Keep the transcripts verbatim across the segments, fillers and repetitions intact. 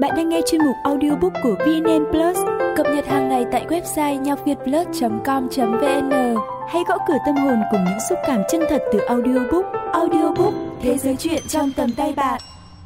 Bạn đang nghe chuyên mục audiobook của vê en en Plus, cập nhật hàng ngày tại website nhacvietplus chấm com chấm vn. Hãy gõ cửa tâm hồn cùng những xúc cảm chân thật từ audiobook. Audiobook, thế giới truyện trong tầm tay bạn.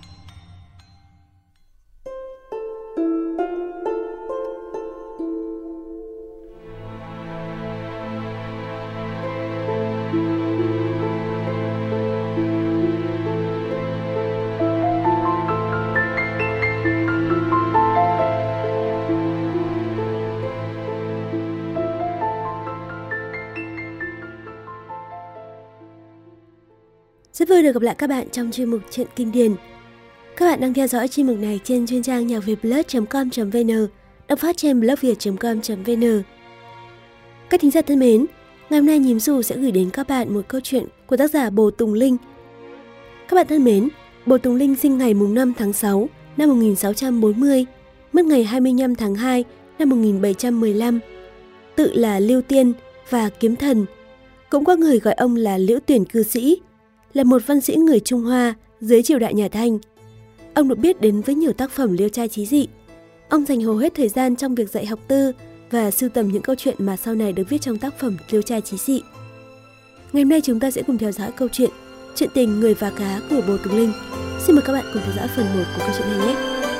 Rất vui được gặp lại các bạn trong chuyên mục Truyện Kinh Điển. Các bạn đang theo dõi chuyên mục này trên chuyên trang nhacvietplus chấm com chấm vn, đọc phát trên blogviet chấm com chấm vn. Các thính giả thân mến, ngày hôm nay Nhím Dù sẽ gửi đến các bạn một câu chuyện của tác giả Bồ Tùng Linh. Các bạn thân mến, Bồ Tùng Linh sinh ngày năm tháng sáu năm một nghìn sáu trăm bốn mươi, mất ngày hai mươi lăm tháng hai năm một nghìn bảy trăm mười lăm. Tự là Lưu Tiên và Kiếm Thần, cũng có người gọi ông là Liễu Tuyển Cư Sĩ, là một văn sĩ người Trung Hoa dưới triều đại nhà Thanh. Ông được biết đến với nhiều tác phẩm liêu trai chí dị. Ông dành hầu hết thời gian trong việc dạy học tư và sưu tầm những câu chuyện mà sau này được viết trong tác phẩm liêu trai chí dị. Ngày hôm nay chúng ta sẽ cùng theo dõi câu chuyện Chuyện tình Người và Cá của Bồ Tùng Linh. Xin mời các bạn cùng theo dõi phần một của câu chuyện này nhé.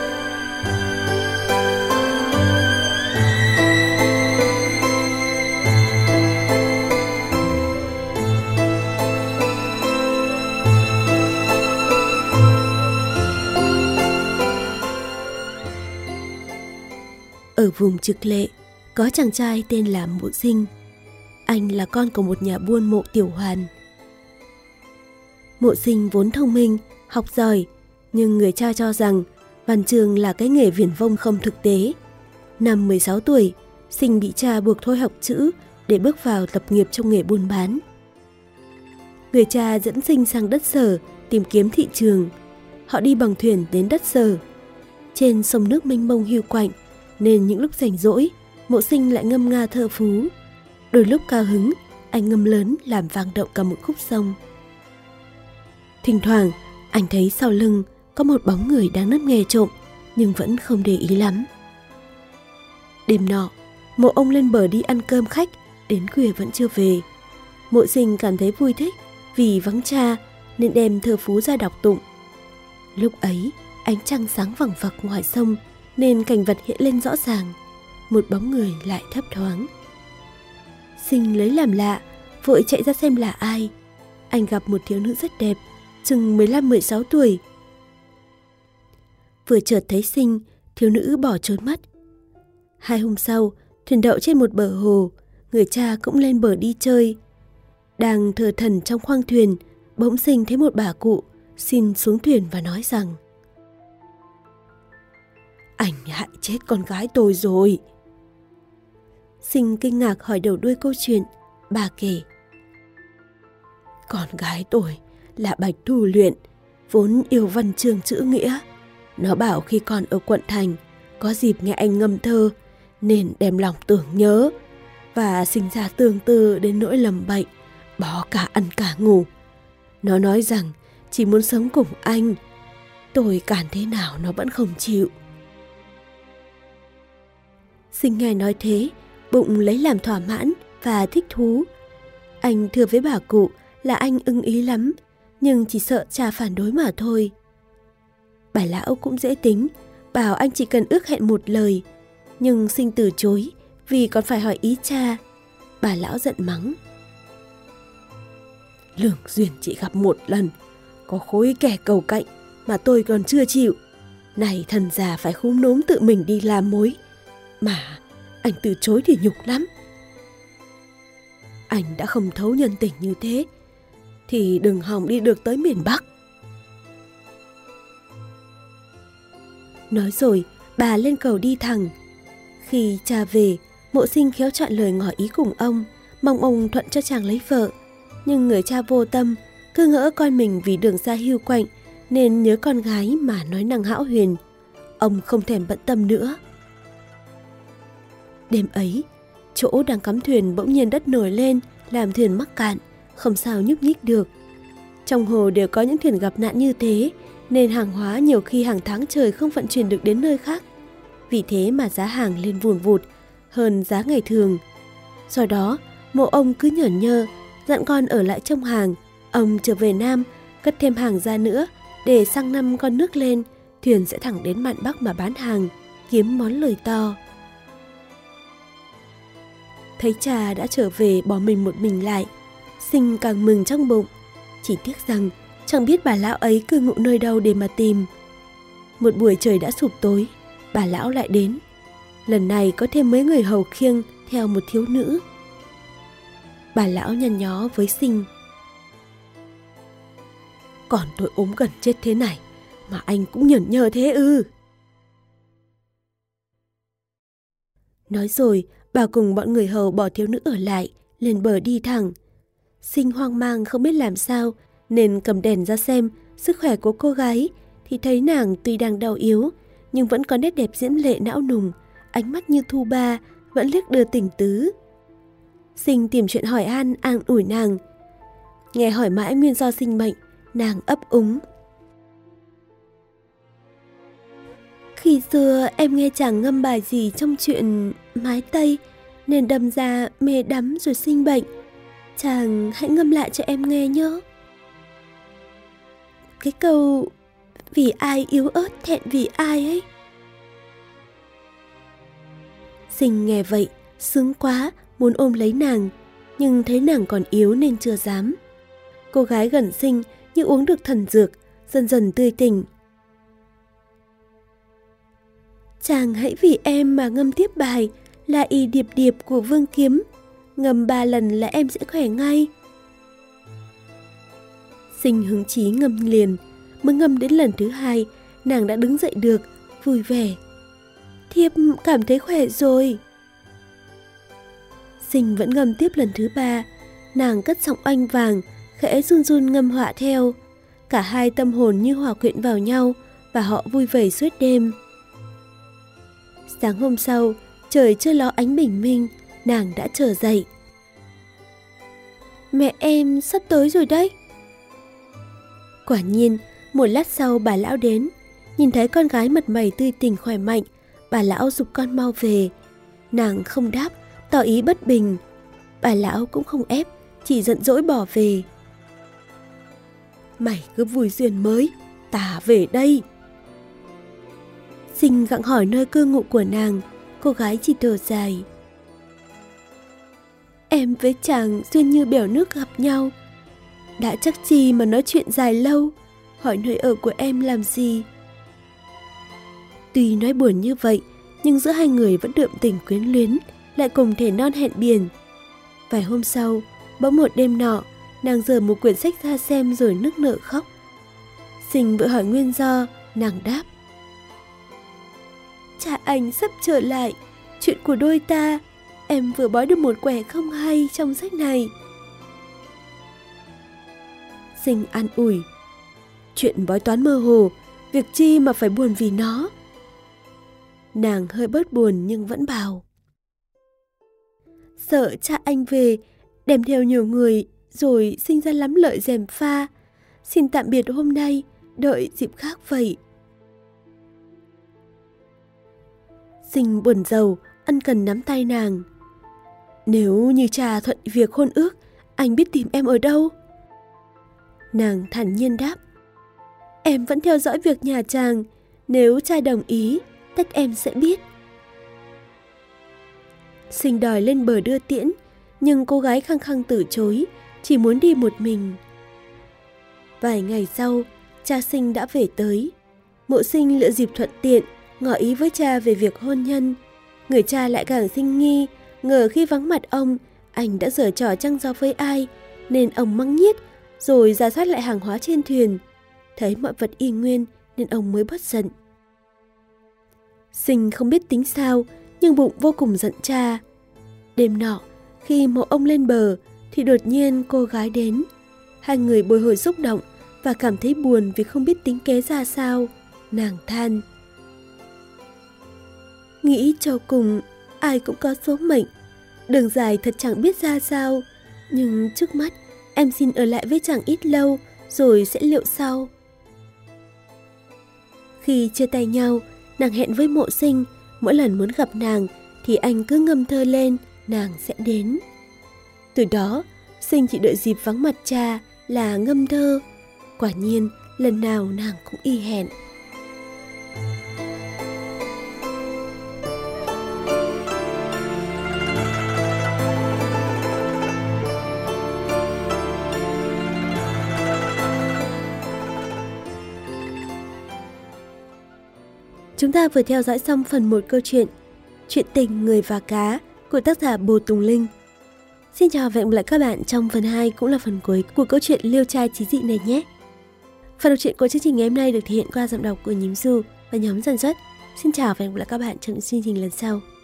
Ở vùng Trực Lệ, có chàng trai tên là Mộ Sinh. Anh là con của một nhà buôn Mộ Tiểu Hoàn. Mộ Sinh vốn thông minh, học giỏi, nhưng người cha cho rằng văn chương là cái nghề viển vông không thực tế. Năm mười sáu tuổi, Sinh bị cha buộc thôi học chữ để bước vào lập nghiệp trong nghề buôn bán. Người cha dẫn Sinh sang đất Sở tìm kiếm thị trường. Họ đi bằng thuyền đến đất Sở. Trên sông nước mênh mông hiu quạnh, nên những lúc rảnh rỗi, Mộ Sinh lại ngâm nga thơ phú. Đôi lúc cao hứng, anh ngâm lớn làm vang động cả một khúc sông. Thỉnh thoảng, anh thấy sau lưng có một bóng người đang nấp nghe trộm, nhưng vẫn không để ý lắm. Đêm nọ, Mộ ông lên bờ đi ăn cơm khách, đến khuya vẫn chưa về. Mộ Sinh cảm thấy vui thích vì vắng cha nên đem thơ phú ra đọc tụng. Lúc ấy, ánh trăng sáng vằng vặc ngoài sông, nên cảnh vật hiện lên rõ ràng, một bóng người lại thấp thoáng. Sinh lấy làm lạ, vội chạy ra xem là ai. Anh gặp một thiếu nữ rất đẹp, chừng mười lăm mười sáu tuổi. Vừa chợt thấy Sinh, thiếu nữ bỏ trốn mất. Hai hôm sau, thuyền đậu trên một bờ hồ, người cha cũng lên bờ đi chơi. Đang thờ thẩn trong khoang thuyền, bỗng Sinh thấy một bà cụ xin xuống thuyền và nói rằng: "Anh hại chết con gái tôi rồi." Sinh kinh ngạc hỏi đầu đuôi câu chuyện. Bà kể: "Con gái tôi là Bạch Thu Luyện, vốn yêu văn chương chữ nghĩa. Nó bảo khi còn ở quận thành, có dịp nghe anh ngâm thơ, nên đem lòng tưởng nhớ, và sinh ra tương tư đến nỗi lầm bệnh, bỏ cả ăn cả ngủ. Nó nói rằng chỉ muốn sống cùng anh. Tôi cản thế nào nó vẫn không chịu." Sinh nghe nói thế, bụng lấy làm thỏa mãn và thích thú. Anh thưa với bà cụ là anh ưng ý lắm, nhưng chỉ sợ cha phản đối mà thôi. Bà lão cũng dễ tính, bảo anh chỉ cần ước hẹn một lời, nhưng Sinh từ chối vì còn phải hỏi ý cha. Bà lão giận mắng: "Lương duyên chỉ gặp một lần, có khối kẻ cầu cạnh mà tôi còn chưa chịu. Này thần già phải khúm núm tự mình đi làm mối, mà anh từ chối thì nhục lắm. Anh đã không thấu nhân tình như thế, thì đừng hòng đi được tới miền Bắc." Nói rồi, bà lên cầu đi thẳng. Khi cha về, Mộ Sinh khéo chọn lời ngỏ ý cùng ông, mong ông thuận cho chàng lấy vợ. Nhưng người cha vô tâm, cứ ngỡ con mình vì đường xa hiu quạnh nên nhớ con gái mà nói năng hão huyền. Ông không thèm bận tâm nữa. Đêm ấy, chỗ đang cắm thuyền bỗng nhiên đất nổi lên, làm thuyền mắc cạn, không sao nhúc nhích được. Trong hồ đều có những thuyền gặp nạn như thế, nên hàng hóa nhiều khi hàng tháng trời không vận chuyển được đến nơi khác. Vì thế mà giá hàng lên vùn vụt hơn giá ngày thường. Do đó, mộ ông cứ nhởn nhơ, dặn con ở lại trông hàng. Ông trở về Nam, cất thêm hàng ra nữa, để sang năm con nước lên, thuyền sẽ thẳng đến mạn Bắc mà bán hàng, kiếm món lời to. Thấy cha đã trở về bỏ mình một mình lại, Sinh càng mừng trong bụng. Chỉ tiếc rằng chẳng biết bà lão ấy cư ngụ nơi đâu để mà tìm. Một buổi trời đã sụp tối, bà lão lại đến. Lần này có thêm mấy người hầu khiêng theo một thiếu nữ. Bà lão nhăn nhó với Sinh. Còn tôi ốm gần chết thế này mà anh cũng nhởn nhơ thế ư? Nói rồi, bà cùng bọn người hầu bỏ thiếu nữ ở lại, lên bờ đi thẳng. Sinh hoang mang không biết làm sao, nên cầm đèn ra xem sức khỏe của cô gái, thì thấy nàng tuy đang đau yếu, nhưng vẫn có nét đẹp diễm lệ não nùng, ánh mắt như thu ba, vẫn liếc đưa tình tứ. Sinh tìm chuyện hỏi han, an ủi nàng. Nghe hỏi mãi nguyên do sinh bệnh, nàng ấp úng. Khi xưa em nghe chàng ngâm bài gì trong chuyện mái Tây, nên đâm ra mê đắm rồi sinh bệnh. Chàng hãy ngâm lại cho em nghe nhớ. Cái câu vì ai yếu ớt thẹn vì ai ấy. Sinh nghe vậy, sướng quá, muốn ôm lấy nàng, nhưng thấy nàng còn yếu nên chưa dám. Cô gái gần Sinh như uống được thần dược, dần dần tươi tỉnh. Chàng hãy vì em mà ngâm tiếp bài là y điệp điệp của Vương Kiếm. Ngâm ba lần là em sẽ khỏe ngay. Sinh hứng chí ngâm liền. Mới ngâm đến lần thứ hai, nàng đã đứng dậy được, vui vẻ. Thiếp cảm thấy khỏe rồi. Sinh vẫn ngâm tiếp lần thứ ba. Nàng cất giọng oanh vàng, khẽ run run ngâm họa theo. Cả hai tâm hồn như hòa quyện vào nhau, và họ vui vẻ suốt đêm. Sáng hôm sau, trời chưa ló ánh bình minh, nàng đã trở dậy. Mẹ em sắp tới rồi đấy. Quả nhiên, một lát sau bà lão đến. Nhìn thấy con gái mặt mày tươi tỉnh khỏe mạnh, bà lão giục con mau về. Nàng không đáp, tỏ ý bất bình. Bà lão cũng không ép, chỉ giận dỗi bỏ về. Mày cứ vui duyên mới, ta về đây. Sinh gặng hỏi nơi cư ngụ của nàng, cô gái chỉ thở dài. Em với chàng duyên như bèo nước gặp nhau, đã chắc chi mà nói chuyện dài lâu, hỏi nơi ở của em làm gì. Tuy nói buồn như vậy, nhưng giữa hai người vẫn đượm tình quyến luyến, lại cùng thể non hẹn biển. Vài hôm sau, bỗng một đêm nọ, nàng giở một quyển sách ra xem rồi nức nở khóc. Sinh vội hỏi nguyên do, nàng đáp. Cha anh sắp trở lại, chuyện của đôi ta, em vừa bói được một quẻ không hay trong sách này. Sinh an ủi. Chuyện bói toán mơ hồ, việc chi mà phải buồn vì nó. Nàng hơi bớt buồn nhưng vẫn bảo. Sợ cha anh về, đem theo nhiều người, rồi sinh ra lắm lợi gièm pha. Xin tạm biệt hôm nay, đợi dịp khác vậy. Sinh buồn rầu, ân cần nắm tay nàng. Nếu như cha thuận việc hôn ước, anh biết tìm em ở đâu? Nàng thản nhiên đáp. Em vẫn theo dõi việc nhà chàng, nếu cha đồng ý, tất em sẽ biết. Sinh đòi lên bờ đưa tiễn, nhưng cô gái khăng khăng từ chối, chỉ muốn đi một mình. Vài ngày sau, cha Sinh đã về tới. Mộ Sinh lựa dịp thuận tiện, ngỏ ý với cha về việc hôn nhân. Người cha lại càng sinh nghi, ngờ khi vắng mặt ông, anh đã giở trò trăng gió với ai, nên ông mắng nhiếc, rồi rà soát lại hàng hóa trên thuyền. Thấy mọi vật y nguyên nên ông mới bớt giận. Sinh không biết tính sao, nhưng bụng vô cùng giận cha. Đêm nọ, khi mộ ông lên bờ, thì đột nhiên cô gái đến. Hai người bồi hồi xúc động và cảm thấy buồn vì không biết tính kế ra sao. Nàng than. Nghĩ cho cùng, ai cũng có số mệnh. Đường dài thật chẳng biết ra sao, nhưng trước mắt em xin ở lại với chàng ít lâu, rồi sẽ liệu sau. Khi chia tay nhau, nàng hẹn với Mộ Sinh, mỗi lần muốn gặp nàng thì anh cứ ngâm thơ lên, nàng sẽ đến. Từ đó, Sinh chỉ đợi dịp vắng mặt cha là ngâm thơ. Quả nhiên, lần nào nàng cũng y hẹn. Chúng ta vừa theo dõi xong phần một câu chuyện Chuyện tình người và cá của tác giả Bồ Tùng Linh. Xin chào và hẹn gặp lại các bạn trong phần hai cũng là phần cuối của câu chuyện Liêu trai chí dị này nhé. Phần đọc truyện của chương trình ngày hôm nay được thể hiện qua giọng đọc của Nhím Du và nhóm sản xuất. Xin chào và hẹn gặp lại các bạn trong những chương trình lần sau.